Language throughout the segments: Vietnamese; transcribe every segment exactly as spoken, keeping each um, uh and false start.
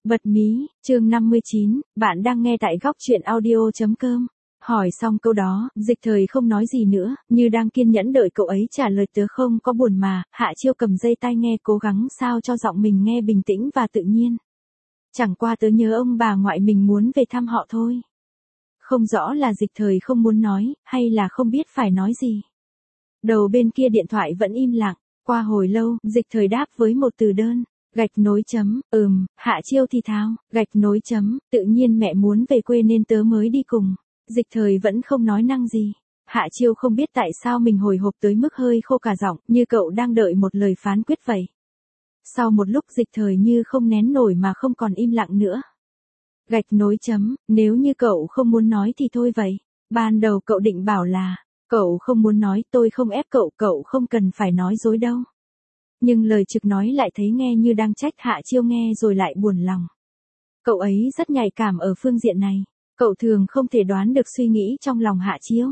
Bật mí, chương năm mươi chín, bạn đang nghe tại góc truyện audio.com. Hỏi xong câu đó, Dịch Thời không nói gì nữa, như đang kiên nhẫn đợi cậu ấy trả lời. Tớ không có buồn mà. Hạ Chiêu cầm dây tai nghe, cố gắng sao cho giọng mình nghe bình tĩnh và tự nhiên. Chẳng qua tớ nhớ ông bà ngoại mình muốn về thăm họ thôi. Không rõ là Dịch Thời không muốn nói, hay là không biết phải nói gì. Đầu bên kia điện thoại vẫn im lặng. Qua hồi lâu, Dịch Thời đáp với một từ đơn. Gạch nối chấm, ừm, Hạ Chiêu thì thào, gạch nối chấm, tự nhiên mẹ muốn về quê nên tớ mới đi cùng. Dịch Thời vẫn không nói năng gì. Hạ Chiêu không biết tại sao mình hồi hộp tới mức hơi khô cả giọng, như cậu đang đợi một lời phán quyết vậy. Sau một lúc Dịch Thời như không nén nổi mà không còn im lặng nữa. Gạch nối chấm, nếu như cậu không muốn nói thì thôi vậy. Ban đầu cậu định bảo là, cậu không muốn nói, tôi không ép cậu, cậu không cần phải nói dối đâu. Nhưng lời trực nói lại thấy nghe như đang trách. Hạ Chiêu nghe rồi lại buồn lòng. Cậu ấy rất nhạy cảm ở phương diện này. Cậu thường không thể đoán được suy nghĩ trong lòng Hạ Chiêu.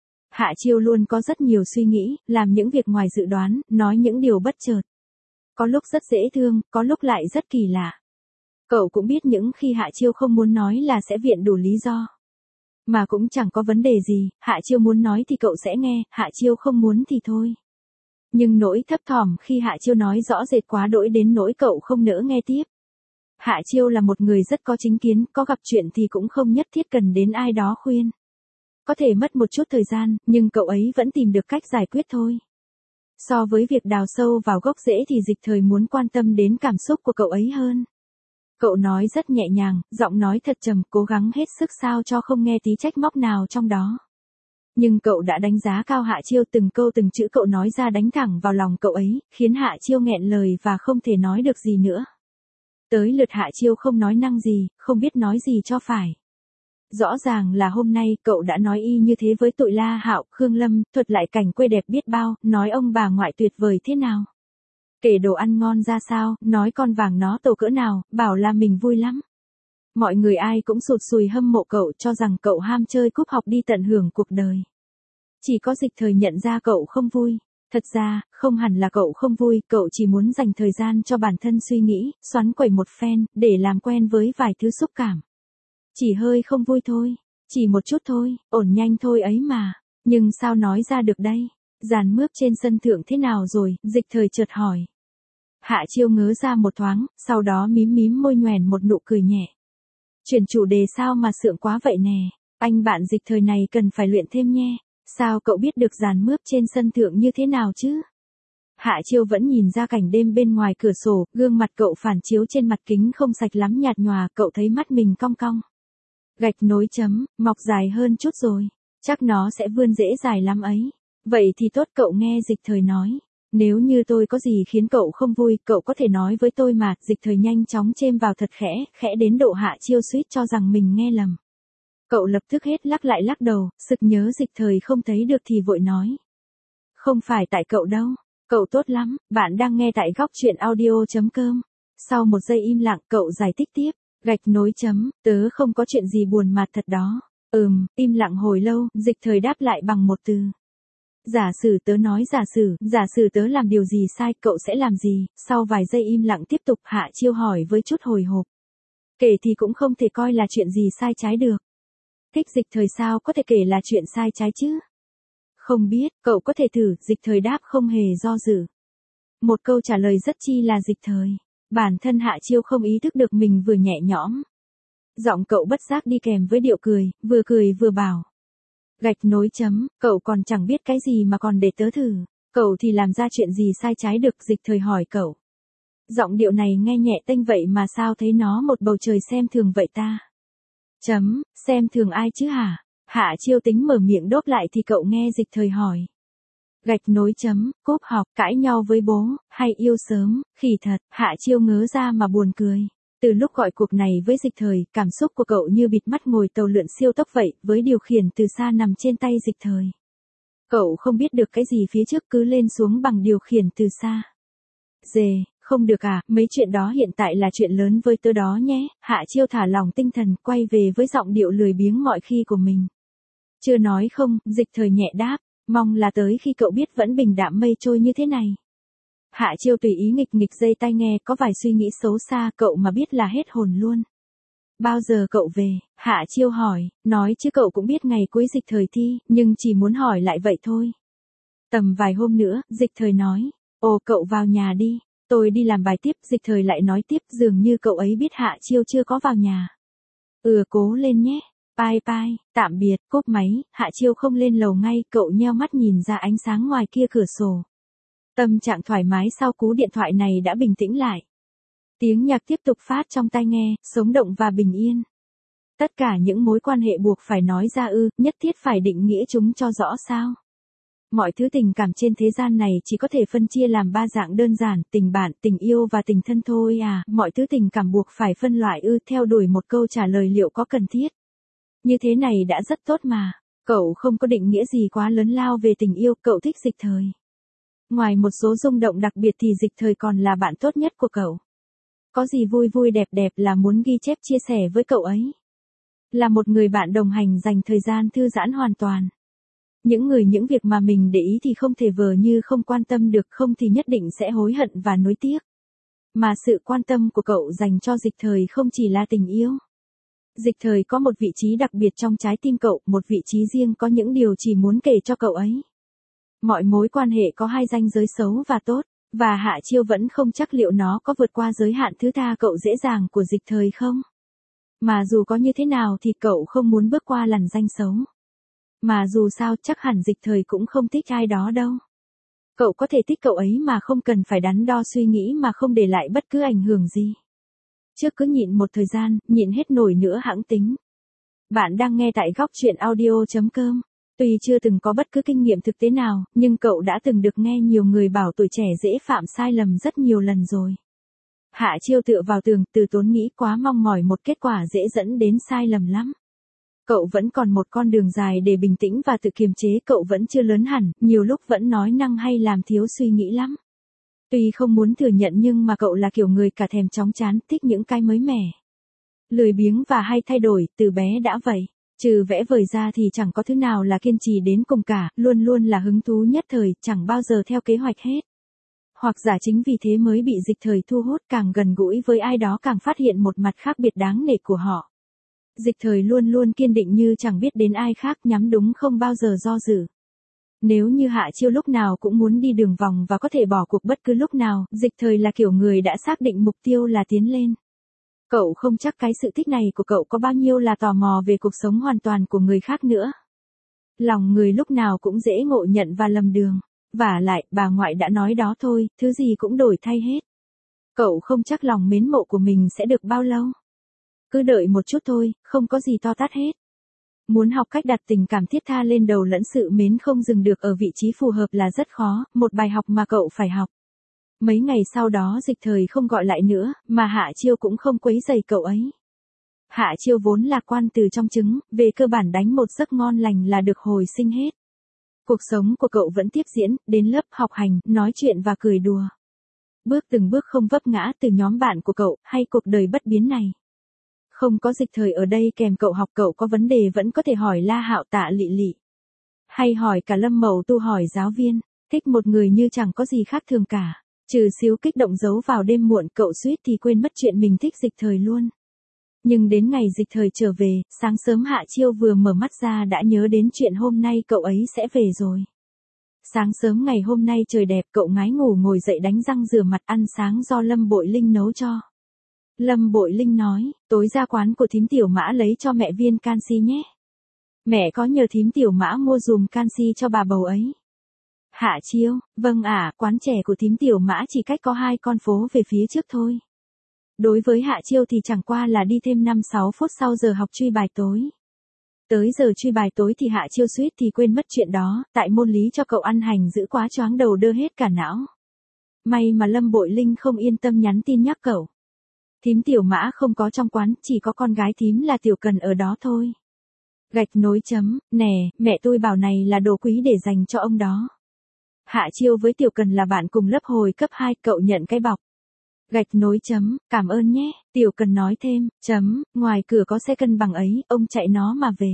Hạ Chiêu luôn có rất nhiều suy nghĩ, làm những việc ngoài dự đoán, nói những điều bất chợt. Có lúc rất dễ thương, có lúc lại rất kỳ lạ. Cậu cũng biết những khi Hạ Chiêu không muốn nói là sẽ viện đủ lý do. Mà cũng chẳng có vấn đề gì, Hạ Chiêu muốn nói thì cậu sẽ nghe, Hạ Chiêu không muốn thì thôi. Nhưng nỗi thấp thỏm khi Hạ Chiêu nói rõ rệt quá đỗi đến nỗi cậu không nỡ nghe tiếp. Hạ Chiêu là một người rất có chính kiến, có gặp chuyện thì cũng không nhất thiết cần đến ai đó khuyên. Có thể mất một chút thời gian, nhưng cậu ấy vẫn tìm được cách giải quyết thôi. So với việc đào sâu vào gốc rễ thì Dịch Thời muốn quan tâm đến cảm xúc của cậu ấy hơn. Cậu nói rất nhẹ nhàng, giọng nói thật trầm, cố gắng hết sức sao cho không nghe tí trách móc nào trong đó. Nhưng cậu đã đánh giá cao Hạ Chiêu, từng câu từng chữ cậu nói ra đánh thẳng vào lòng cậu ấy, khiến Hạ Chiêu nghẹn lời và không thể nói được gì nữa. Tới lượt Hạ Chiêu không nói năng gì, không biết nói gì cho phải. Rõ ràng là hôm nay cậu đã nói y như thế với tụi La Hạo, Khương Lâm, thuật lại cảnh quê đẹp biết bao, nói ông bà ngoại tuyệt vời thế nào. Kể đồ ăn ngon ra sao, nói con vàng nó tổ cỡ nào, bảo là mình vui lắm. Mọi người ai cũng sụt sùi hâm mộ cậu, cho rằng cậu ham chơi cúp học đi tận hưởng cuộc đời. Chỉ có Dịch Thời nhận ra cậu không vui. Thật ra, không hẳn là cậu không vui, cậu chỉ muốn dành thời gian cho bản thân suy nghĩ, xoắn quẩy một phen, để làm quen với vài thứ xúc cảm. Chỉ hơi không vui thôi, chỉ một chút thôi, ổn nhanh thôi ấy mà. Nhưng sao nói ra được đây? Dàn mướp trên sân thượng thế nào rồi? Dịch Thời chợt hỏi. Hạ Chiêu ngớ ra một thoáng, sau đó mím mím môi nhoẻn một nụ cười nhẹ. Chuyển chủ đề sao mà sượng quá vậy nè, anh bạn Dịch Thời này cần phải luyện thêm nhé. Sao cậu biết được dàn mướp trên sân thượng như thế nào chứ? Hạ Chiêu vẫn nhìn ra cảnh đêm bên ngoài cửa sổ, gương mặt cậu phản chiếu trên mặt kính không sạch lắm, nhạt nhòa, cậu thấy mắt mình cong cong. Gạch nối chấm, mọc dài hơn chút rồi, chắc nó sẽ vươn dễ dài lắm ấy. Vậy thì tốt, cậu nghe Dịch Thời nói. Nếu như tôi có gì khiến cậu không vui, cậu có thể nói với tôi mà. Dịch Thời nhanh chóng chêm vào thật khẽ, khẽ đến độ Hạ Chiêu suýt cho rằng mình nghe lầm. Cậu lập tức hết lắc lại lắc đầu, sực nhớ Dịch Thời không thấy được thì vội nói. Không phải tại cậu đâu, cậu tốt lắm, bạn đang nghe tại góc truyện audio.com. Sau một giây im lặng, cậu giải thích tiếp, gạch nối chấm, tớ không có chuyện gì buồn mà thật đó. Ừm, im lặng hồi lâu, Dịch Thời đáp lại bằng một từ. Giả sử tớ nói giả sử, giả sử tớ làm điều gì sai, cậu sẽ làm gì? Sau vài giây im lặng tiếp tục, Hạ Chiêu hỏi với chút hồi hộp. Kể thì cũng không thể coi là chuyện gì sai trái được. Thích Dịch Thời sao có thể kể là chuyện sai trái chứ? Không biết, cậu có thể thử. Dịch Thời đáp không hề do dự. Một câu trả lời rất chi là Dịch Thời. Bản thân Hạ Chiêu không ý thức được mình vừa nhẹ nhõm. Giọng cậu bất giác đi kèm với điệu cười, vừa cười vừa bảo. Gạch nối chấm, cậu còn chẳng biết cái gì mà còn để tớ thử. Cậu thì làm ra chuyện gì sai trái được? Dịch Thời hỏi cậu. Giọng điệu này nghe nhẹ tênh vậy mà sao thấy nó một bầu trời xem thường vậy ta? Chấm, xem thường ai chứ hả? Hạ Chiêu tính mở miệng đốt lại thì cậu nghe Dịch Thời hỏi. Gạch nối chấm, cúp học, cãi nhau với bố, hay yêu sớm, khỉ thật. Hạ Chiêu ngớ ra mà buồn cười. Từ lúc gọi cuộc này với Dịch Thời, cảm xúc của cậu như bịt mắt ngồi tàu lượn siêu tốc vậy, với điều khiển từ xa nằm trên tay Dịch Thời. Cậu không biết được cái gì phía trước cứ lên xuống bằng điều khiển từ xa. Dề, không được à, mấy chuyện đó hiện tại là chuyện lớn với tớ đó nhé. Hạ Chiêu thả lỏng tinh thần, quay về với giọng điệu lười biếng mọi khi của mình. Chưa nói không, Dịch Thời nhẹ đáp, mong là tới khi cậu biết vẫn bình đạm mây trôi như thế này. Hạ Chiêu tùy ý nghịch nghịch dây tai nghe, có vài suy nghĩ xấu xa, cậu mà biết là hết hồn luôn. Bao giờ cậu về? Hạ Chiêu hỏi, nói chứ cậu cũng biết ngày cuối Dịch Thời thi, nhưng chỉ muốn hỏi lại vậy thôi. Tầm vài hôm nữa, Dịch Thời nói, ồ cậu vào nhà đi, tôi đi làm bài tiếp. Dịch Thời lại nói tiếp, dường như cậu ấy biết Hạ Chiêu chưa có vào nhà. Ừ, cố lên nhé. Bye bye, tạm biệt. Cúp máy, Hạ Chiêu không lên lầu ngay, cậu nheo mắt nhìn ra ánh sáng ngoài kia cửa sổ. Tâm trạng thoải mái sau cú điện thoại này đã bình tĩnh lại. Tiếng nhạc tiếp tục phát trong tai nghe, sống động và bình yên. Tất cả những mối quan hệ buộc phải nói ra ư, nhất thiết phải định nghĩa chúng cho rõ sao? Mọi thứ tình cảm trên thế gian này chỉ có thể phân chia làm ba dạng đơn giản, tình bạn, tình yêu và tình thân thôi à. Mọi thứ tình cảm buộc phải phân loại ư, theo đuổi một câu trả lời liệu có cần thiết. Như thế này đã rất tốt mà. Cậu không có định nghĩa gì quá lớn lao về tình yêu, cậu thích Dịch Thời. Ngoài một số rung động đặc biệt thì Dịch Thời còn là bạn tốt nhất của cậu. Có gì vui vui đẹp đẹp là muốn ghi chép chia sẻ với cậu ấy. Là một người bạn đồng hành dành thời gian thư giãn hoàn toàn. Những người những việc mà mình để ý thì không thể vờ như không quan tâm được, không thì nhất định sẽ hối hận và nuối tiếc. Mà sự quan tâm của cậu dành cho Dịch Thời không chỉ là tình yêu. Dịch Thời có một vị trí đặc biệt trong trái tim cậu, một vị trí riêng, có những điều chỉ muốn kể cho cậu ấy. Mọi mối quan hệ có hai ranh giới xấu và tốt, và Hạ Chiêu vẫn không chắc liệu nó có vượt qua giới hạn thứ tha cậu dễ dàng của Dịch Thời không. Mà dù có như thế nào thì cậu không muốn bước qua lằn ranh xấu. Mà dù sao chắc hẳn Dịch Thời cũng không thích ai đó đâu. Cậu có thể thích cậu ấy mà không cần phải đắn đo suy nghĩ, mà không để lại bất cứ ảnh hưởng gì. Trước cứ nhịn một thời gian, nhịn hết nổi nữa hẵng tính. Bạn đang nghe tại góc truyện audio chấm com. Tuy chưa từng có bất cứ kinh nghiệm thực tế nào, nhưng cậu đã từng được nghe nhiều người bảo tuổi trẻ dễ phạm sai lầm rất nhiều lần rồi. Hạ Chiêu tựa vào tường, từ tốn nghĩ quá mong mỏi một kết quả dễ dẫn đến sai lầm lắm. Cậu vẫn còn một con đường dài để bình tĩnh và tự kiềm chế, cậu vẫn chưa lớn hẳn, nhiều lúc vẫn nói năng hay làm thiếu suy nghĩ lắm. Tuy không muốn thừa nhận nhưng mà cậu là kiểu người cả thèm chóng chán, thích những cái mới mẻ. Lười biếng và hay thay đổi, từ bé đã vậy. Trừ vẽ vời ra thì chẳng có thứ nào là kiên trì đến cùng cả, luôn luôn là hứng thú nhất thời, chẳng bao giờ theo kế hoạch hết. Hoặc giả chính vì thế mới bị Dịch Thời thu hút, càng gần gũi với ai đó càng phát hiện một mặt khác biệt đáng nể của họ. Dịch Thời luôn luôn kiên định như chẳng biết đến ai khác, nhắm đúng không bao giờ do dự. Nếu như Hạ Chiêu lúc nào cũng muốn đi đường vòng và có thể bỏ cuộc bất cứ lúc nào, Dịch Thời là kiểu người đã xác định mục tiêu là tiến lên. Cậu không chắc cái sự thích này của cậu có bao nhiêu là tò mò về cuộc sống hoàn toàn của người khác nữa. Lòng người lúc nào cũng dễ ngộ nhận và lầm đường. Vả lại, bà ngoại đã nói đó thôi, thứ gì cũng đổi thay hết. Cậu không chắc lòng mến mộ của mình sẽ được bao lâu. Cứ đợi một chút thôi, không có gì to tát hết. Muốn học cách đặt tình cảm thiết tha lên đầu lẫn sự mến không dừng được ở vị trí phù hợp là rất khó, một bài học mà cậu phải học. Mấy ngày sau đó Dịch Thời không gọi lại nữa, mà Hạ Chiêu cũng không quấy rầy cậu ấy. Hạ Chiêu vốn lạc quan từ trong trứng, về cơ bản đánh một giấc ngon lành là được hồi sinh hết. Cuộc sống của cậu vẫn tiếp diễn, đến lớp học hành, nói chuyện và cười đùa. Bước từng bước không vấp ngã từ nhóm bạn của cậu, hay cuộc đời bất biến này. Không có Dịch Thời ở đây kèm cậu học, cậu có vấn đề vẫn có thể hỏi La Hạo, Tạ Lị Lị. Hay hỏi cả Lâm Mậu Tu, hỏi giáo viên. Thích một người như chẳng có gì khác thường cả. Trừ xíu kích động giấu vào đêm muộn, cậu suýt thì quên mất chuyện mình thích Dịch Thời luôn. Nhưng đến ngày Dịch Thời trở về, sáng sớm Hạ Chiêu vừa mở mắt ra đã nhớ đến chuyện hôm nay cậu ấy sẽ về rồi. Sáng sớm ngày hôm nay trời đẹp, cậu ngái ngủ ngồi dậy đánh răng rửa mặt, ăn sáng do Lâm Bội Linh nấu cho. Lâm Bội Linh nói, tối ra quán của thím Tiểu Mã lấy cho mẹ viên canxi nhé. Mẹ có nhờ thím Tiểu Mã mua dùm canxi cho bà bầu ấy. Hạ Chiêu, vâng ạ, à, quán chè của thím Tiểu Mã chỉ cách có hai con phố về phía trước thôi. Đối với Hạ Chiêu thì chẳng qua là đi thêm năm sáu phút sau giờ học truy bài tối. Tới giờ truy bài tối thì Hạ Chiêu suýt thì quên mất chuyện đó, tại môn lý cho cậu ăn hành giữ quá choáng đầu đơ hết cả não. May mà Lâm Bội Linh không yên tâm nhắn tin nhắc cậu. Thím Tiểu Mã không có trong quán, chỉ có con gái thím là Tiểu Cần ở đó thôi. Gạch nối chấm, nè, mẹ tôi bảo này là đồ quý để dành cho ông đó. Hạ Chiêu với Tiểu Cần là bạn cùng lớp hồi cấp hai, cậu nhận cái bọc. Gạch nối chấm, cảm ơn nhé, Tiểu Cần nói thêm, chấm, ngoài cửa có xe cân bằng ấy, ông chạy nó mà về.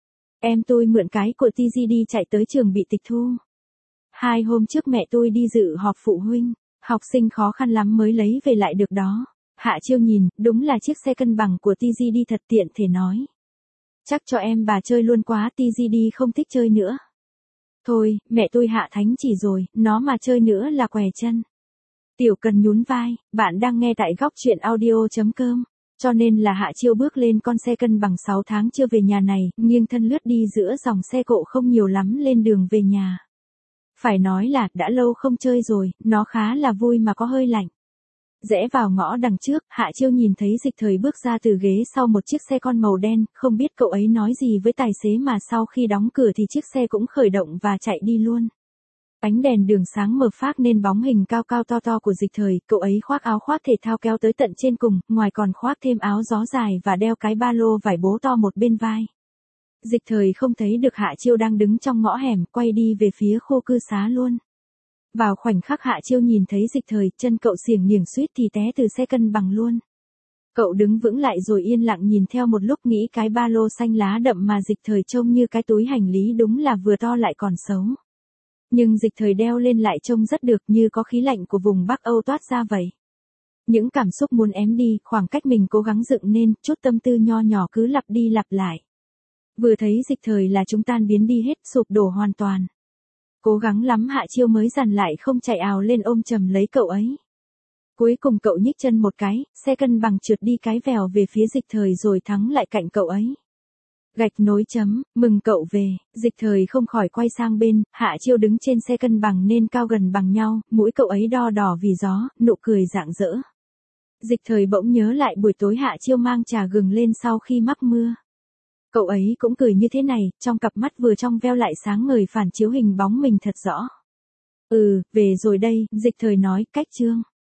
Em tôi mượn cái của tê giê đi chạy tới trường bị tịch thu. Hai hôm trước mẹ tôi đi dự họp phụ huynh, Học sinh khó khăn lắm mới lấy về lại được đó. Hạ Chiêu nhìn, đúng là chiếc xe cân bằng của tê giê đi thật tiện thể nói. Chắc cho em bà chơi luôn quá, tê giê đi không thích chơi nữa. Thôi, mẹ tôi Hạ thánh chỉ rồi, nó mà chơi nữa là què chân. Tiểu Cần nhún vai, bạn đang nghe tại góc truyện audio.com. Cho nên là Hạ Chiêu bước lên con xe cân bằng sáu tháng chưa về nhà này, nghiêng thân lướt đi giữa dòng xe cộ không nhiều lắm lên đường về nhà. Phải nói là, đã lâu không chơi rồi, nó khá là vui mà có hơi lạnh. Rẽ vào ngõ đằng trước, Hạ Chiêu nhìn thấy Dịch Thời bước ra từ ghế sau một chiếc xe con màu đen, không biết cậu ấy nói gì với tài xế mà sau khi đóng cửa thì chiếc xe cũng khởi động và chạy đi luôn. Ánh đèn đường sáng mờ phác nên bóng hình cao cao to to của Dịch Thời, cậu ấy khoác áo khoác thể thao kéo tới tận trên cùng, ngoài còn khoác thêm áo gió dài và đeo cái ba lô vải bố to một bên vai. Dịch Thời không thấy được Hạ Chiêu đang đứng trong ngõ hẻm, quay đi về phía khu cư xá luôn. Vào khoảnh khắc Hạ Chiêu nhìn thấy Dịch Thời, chân cậu xiềng niềng suýt thì té từ xe cân bằng luôn. Cậu đứng vững lại rồi yên lặng nhìn theo một lúc, nghĩ cái ba lô xanh lá đậm mà Dịch Thời trông như cái túi hành lý đúng là vừa to lại còn xấu. Nhưng Dịch Thời đeo lên lại trông rất được, như có khí lạnh của vùng Bắc Âu toát ra vậy. Những cảm xúc muốn ém đi, khoảng cách mình cố gắng dựng nên, chút tâm tư nho nhỏ cứ lặp đi lặp lại. Vừa thấy Dịch Thời là chúng tan biến đi hết, sụp đổ hoàn toàn. Cố gắng lắm Hạ Chiêu mới dằn lại không chạy ào lên ôm chầm lấy cậu ấy. Cuối cùng cậu nhích chân một cái, xe cân bằng trượt đi cái vèo về phía Dịch Thời rồi thắng lại cạnh cậu ấy. Gạch nối chấm, mừng cậu về, Dịch Thời không khỏi quay sang bên, Hạ Chiêu đứng trên xe cân bằng nên cao gần bằng nhau, mũi cậu ấy đo đỏ vì gió, nụ cười rạng rỡ. Dịch Thời bỗng nhớ lại buổi tối Hạ Chiêu mang trà gừng lên sau khi mắc mưa. Cậu ấy cũng cười như thế này, trong cặp mắt vừa trong veo lại sáng ngời phản chiếu hình bóng mình thật rõ. Ừ, về rồi đây, Dịch Thời nói, cách Trương.